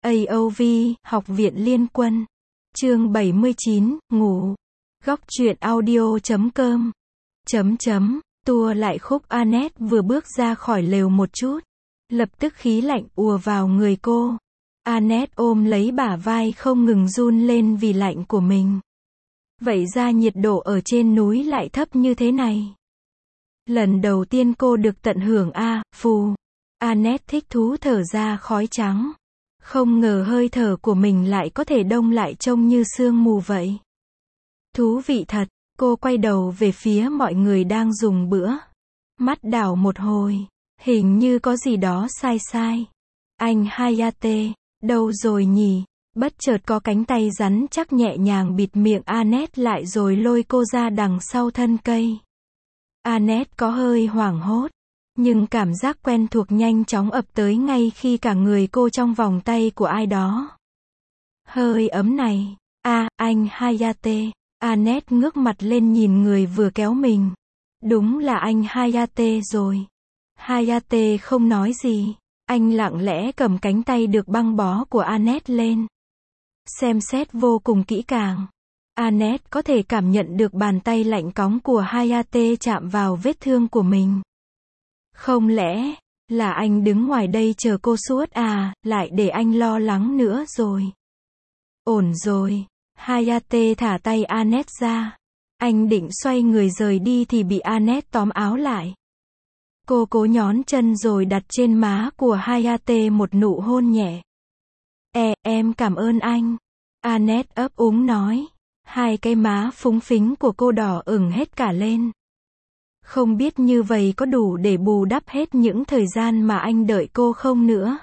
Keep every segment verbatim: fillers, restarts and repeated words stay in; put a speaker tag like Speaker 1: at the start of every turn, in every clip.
Speaker 1: a o vê, Học viện Liên quân. Chương bảy mươi chín, ngủ. Góc truyện audio chấm com. Chấm chấm, tua lại khúc Annette vừa bước ra khỏi lều một chút. Lập tức khí lạnh ùa vào người cô. Annette ôm lấy bả vai không ngừng run lên vì lạnh của mình. Vậy ra nhiệt độ ở trên núi lại thấp như thế này. Lần đầu tiên cô được tận hưởng a, phù. Annette thích thú thở ra khói trắng. Không ngờ hơi thở của mình lại có thể đông lại trông như sương mù vậy. Thú vị thật, cô quay đầu về phía mọi người đang dùng bữa. Mắt đảo một hồi, hình như có gì đó sai sai. Anh Hayate, đâu rồi nhỉ? Bất chợt có cánh tay rắn chắc nhẹ nhàng bịt miệng Annette lại rồi lôi cô ra đằng sau thân cây. Annette có hơi hoảng hốt, nhưng cảm giác quen thuộc nhanh chóng ập tới ngay khi cả người cô trong vòng tay của ai đó. Hơi ấm này, à, anh Hayate. Annette ngước mặt lên nhìn người vừa kéo mình. Đúng là anh Hayate rồi. Hayate không nói gì. Anh lặng lẽ cầm cánh tay được băng bó của Annette lên. Xem xét vô cùng kỹ càng. Annette có thể cảm nhận được bàn tay lạnh cóng của Hayate chạm vào vết thương của mình. Không lẽ là anh đứng ngoài đây chờ cô suốt à, lại để anh lo lắng nữa rồi. Ổn rồi. Hayate thả tay Annette ra. Anh định xoay người rời đi thì bị Annette tóm áo lại. Cô cố nhón chân rồi đặt trên má của Hayate một nụ hôn nhẹ. E, em cảm ơn anh. Annette ấp úng nói. Hai cái má phúng phính của cô đỏ ửng hết cả lên. Không biết như vậy có đủ để bù đắp hết những thời gian mà anh đợi cô không nữa.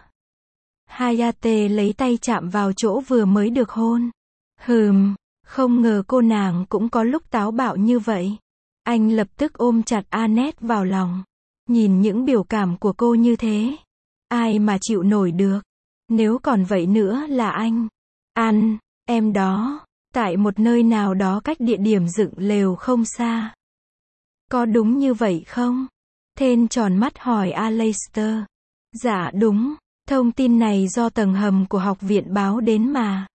Speaker 1: Hayate lấy tay chạm vào chỗ vừa mới được hôn. Hừm, không ngờ cô nàng cũng có lúc táo bạo như vậy. Anh lập tức ôm chặt Annette vào lòng. Nhìn những biểu cảm của cô như thế, ai mà chịu nổi được. Nếu còn vậy nữa là anh. Anh, em đó, tại một nơi nào đó cách địa điểm dựng lều không xa. Có đúng như vậy không? Thên tròn mắt hỏi Aleister. Dạ đúng, thông tin này do tầng hầm của học viện báo đến mà.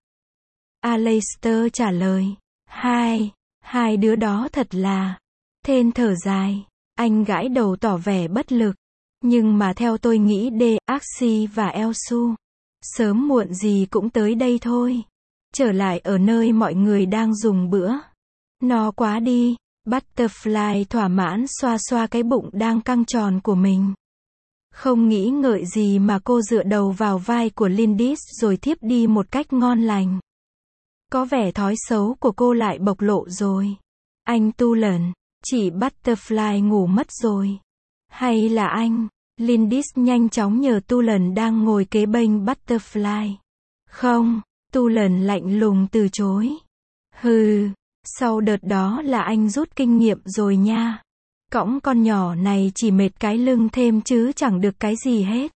Speaker 1: Aleister trả lời. Hai, hai đứa đó thật là. Thên thở dài. Anh gãi đầu tỏ vẻ bất lực. Nhưng mà theo tôi nghĩ D, Axie và Elsu sớm muộn gì cũng tới đây thôi. Trở lại ở nơi mọi người đang dùng bữa. No quá đi. Butterfly thỏa mãn xoa xoa cái bụng đang căng tròn của mình. Không nghĩ ngợi gì mà cô dựa đầu vào vai của Lindis rồi thiếp đi một cách ngon lành. Có vẻ thói xấu của cô lại bộc lộ rồi. Anh Tulen, chỉ Butterfly ngủ mất rồi. Hay là anh? Lindis nhanh chóng nhờ Tulen đang ngồi kế bên Butterfly. Không, Tulen lạnh lùng từ chối. Hừ, sau đợt đó là anh rút kinh nghiệm rồi nha. Cõng con nhỏ này chỉ mệt cái lưng thêm chứ chẳng được cái gì hết.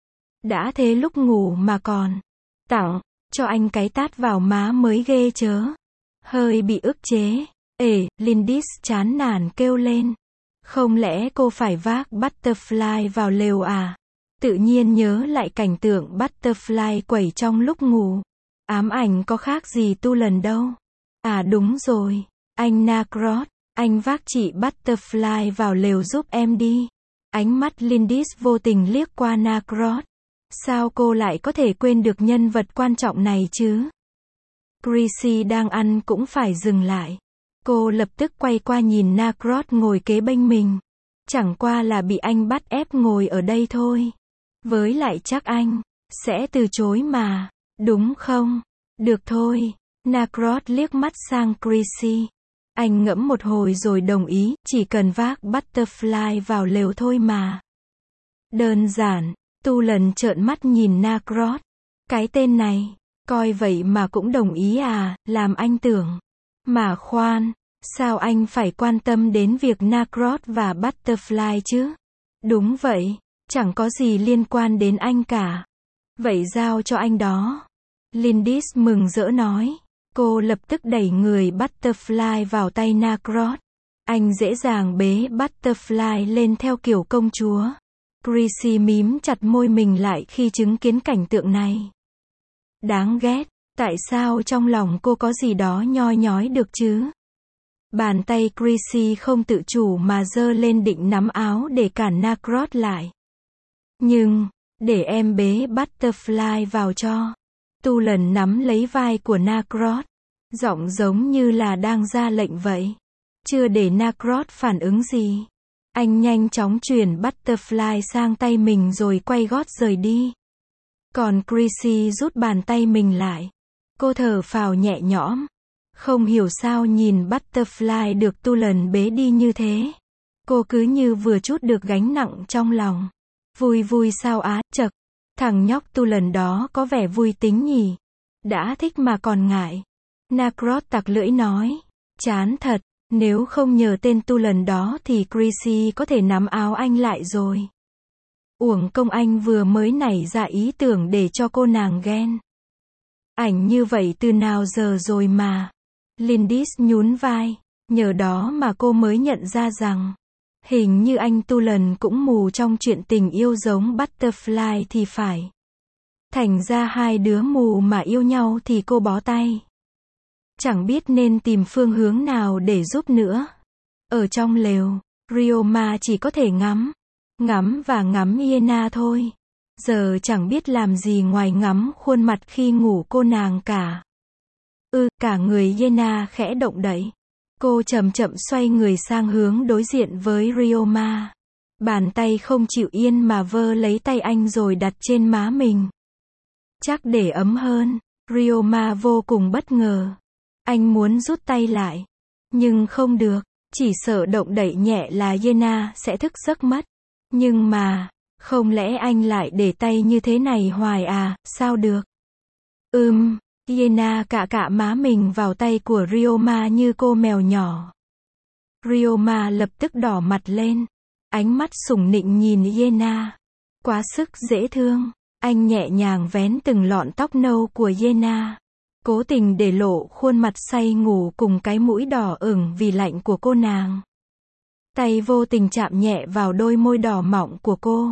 Speaker 1: Đã thế lúc ngủ mà còn tặng cho anh cái tát vào má mới ghê chớ. Hơi bị ức chế. Ê, Lindis chán nản kêu lên. Không lẽ cô phải vác Butterfly vào lều à? Tự nhiên nhớ lại cảnh tượng Butterfly quẩy trong lúc ngủ. Ám ảnh có khác gì Tulen đâu. À đúng rồi. Anh Nacrot, anh vác chị Butterfly vào lều giúp em đi. Ánh mắt Lindis vô tình liếc qua Nacrot. Sao cô lại có thể quên được nhân vật quan trọng này chứ? Chrissy đang ăn cũng phải dừng lại. Cô lập tức quay qua nhìn Nacrot ngồi kế bên mình. Chẳng qua là bị anh bắt ép ngồi ở đây thôi. Với lại chắc anh sẽ từ chối mà, đúng không? Được thôi. Nacrot liếc mắt sang Chrissy. Anh ngẫm một hồi rồi đồng ý, chỉ cần vác Butterfly vào lều thôi mà. Đơn giản. Tulen trợn mắt nhìn Nacrot. Cái tên này, coi vậy mà cũng đồng ý à, làm anh tưởng. Mà khoan, sao anh phải quan tâm đến việc Nacrot và Butterfly chứ? Đúng vậy, chẳng có gì liên quan đến anh cả. Vậy giao cho anh đó. Lindis mừng rỡ nói. Cô lập tức đẩy người Butterfly vào tay Nacrot. Anh dễ dàng bế Butterfly lên theo kiểu công chúa. Chrissy mím chặt môi mình lại khi chứng kiến cảnh tượng này. Đáng ghét. Tại sao trong lòng cô có gì đó nhoi nhói được chứ? Bàn tay Chrissy không tự chủ mà giơ lên định nắm áo để cản Narcross lại. Nhưng, để em bế Butterfly vào cho. Tulen nắm lấy vai của Narcross. Giọng giống như là đang ra lệnh vậy. Chưa để Narcross phản ứng gì. Anh nhanh chóng chuyển Butterfly sang tay mình rồi quay gót rời đi. Còn Chrissy rút bàn tay mình lại. Cô thở phào nhẹ nhõm. Không hiểu sao nhìn Butterfly được Tulen bế đi như thế. Cô cứ như vừa trút được gánh nặng trong lòng. Vui vui sao á, chậc. Thằng nhóc Tulen đó có vẻ vui tính nhỉ. Đã thích mà còn ngại. Narcross tặc lưỡi nói. Chán thật, nếu không nhờ tên Tulen đó thì Chrissy có thể nắm áo anh lại rồi. Uổng công anh vừa mới nảy ra ý tưởng để cho cô nàng ghen. Ảnh như vậy từ nào giờ rồi mà. Lindis nhún vai. Nhờ đó mà cô mới nhận ra rằng, hình như anh Tulen cũng mù trong chuyện tình yêu giống Butterfly thì phải. Thành ra hai đứa mù mà yêu nhau thì cô bó tay. Chẳng biết nên tìm phương hướng nào để giúp nữa. Ở trong lều, Ryoma chỉ có thể ngắm. Ngắm và ngắm Yena thôi. Giờ chẳng biết làm gì ngoài ngắm khuôn mặt khi ngủ cô nàng cả. Ừ, cả người Yena khẽ động đậy. Cô chậm chậm xoay người sang hướng đối diện với Ryoma. Bàn tay không chịu yên mà vơ lấy tay anh rồi đặt trên má mình. Chắc để ấm hơn. Ryoma vô cùng bất ngờ. Anh muốn rút tay lại. Nhưng không được. Chỉ sợ động đậy nhẹ là Yena sẽ thức giấc mất. Nhưng mà, không lẽ anh lại để tay như thế này hoài à, sao được? Ừm, Yena cạ cạ má mình vào tay của Ryoma như cô mèo nhỏ. Ryoma lập tức đỏ mặt lên. Ánh mắt sủng nịnh nhìn Yena. Quá sức dễ thương. Anh nhẹ nhàng vén từng lọn tóc nâu của Yena. Cố tình để lộ khuôn mặt say ngủ cùng cái mũi đỏ ửng vì lạnh của cô nàng. Tay vô tình chạm nhẹ vào đôi môi đỏ mọng của cô.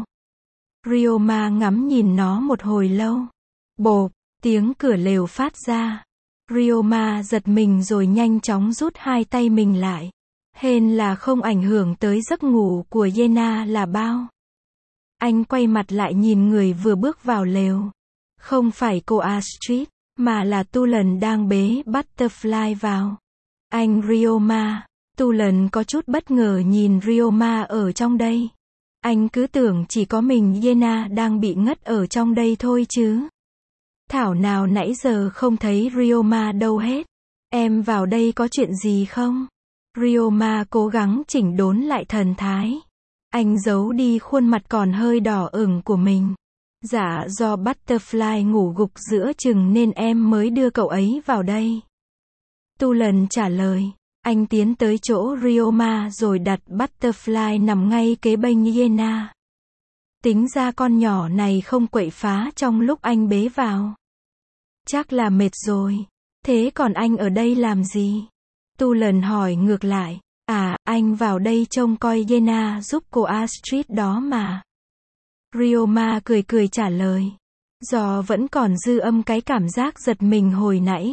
Speaker 1: Ryoma ngắm nhìn nó một hồi lâu. Bộp, tiếng cửa lều phát ra. Ryoma giật mình rồi nhanh chóng rút hai tay mình lại. Hên là không ảnh hưởng tới giấc ngủ của Yena là bao. Anh quay mặt lại nhìn người vừa bước vào lều. Không phải cô Astrid, mà là Tulen đang bế Butterfly vào. Anh Ryoma. Tulen có chút bất ngờ nhìn Ryoma ở trong đây. Anh cứ tưởng chỉ có mình Yena đang bị ngất ở trong đây thôi chứ. Thảo nào nãy giờ không thấy Ryoma đâu hết. Em vào đây có chuyện gì không? Ryoma cố gắng chỉnh đốn lại thần thái. Anh giấu đi khuôn mặt còn hơi đỏ ửng của mình. Dạ do Butterfly ngủ gục giữa chừng nên em mới đưa cậu ấy vào đây. Tulen trả lời. Anh tiến tới chỗ Ryoma rồi đặt Butterfly nằm ngay kế bên Yena. Tính ra con nhỏ này không quậy phá trong lúc anh bế vào. Chắc là mệt rồi. Thế còn anh ở đây làm gì? Tulen hỏi ngược lại. À, anh vào đây trông coi Yena giúp cô Astrid đó mà. Ryoma cười cười trả lời. Do vẫn còn dư âm cái cảm giác giật mình hồi nãy.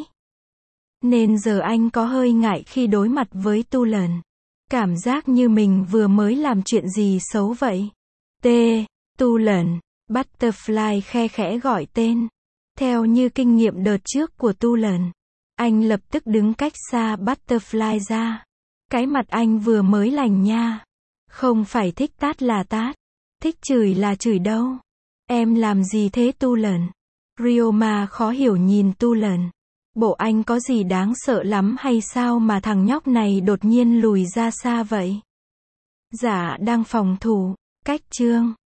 Speaker 1: Nên giờ anh có hơi ngại khi đối mặt với Tulen. Cảm giác như mình vừa mới làm chuyện gì xấu vậy. T. Tulen. Butterfly khe khẽ gọi tên. Theo như kinh nghiệm đợt trước của Tulen. Anh lập tức đứng cách xa Butterfly ra. Cái mặt anh vừa mới lành nha. Không phải thích tát là tát. Thích chửi là chửi đâu. Em làm gì thế Tulen? Ryoma khó hiểu nhìn Tulen. Bộ anh có gì đáng sợ lắm hay sao mà thằng nhóc này đột nhiên lùi ra xa vậy? Dạ đang phòng thủ. Cách chương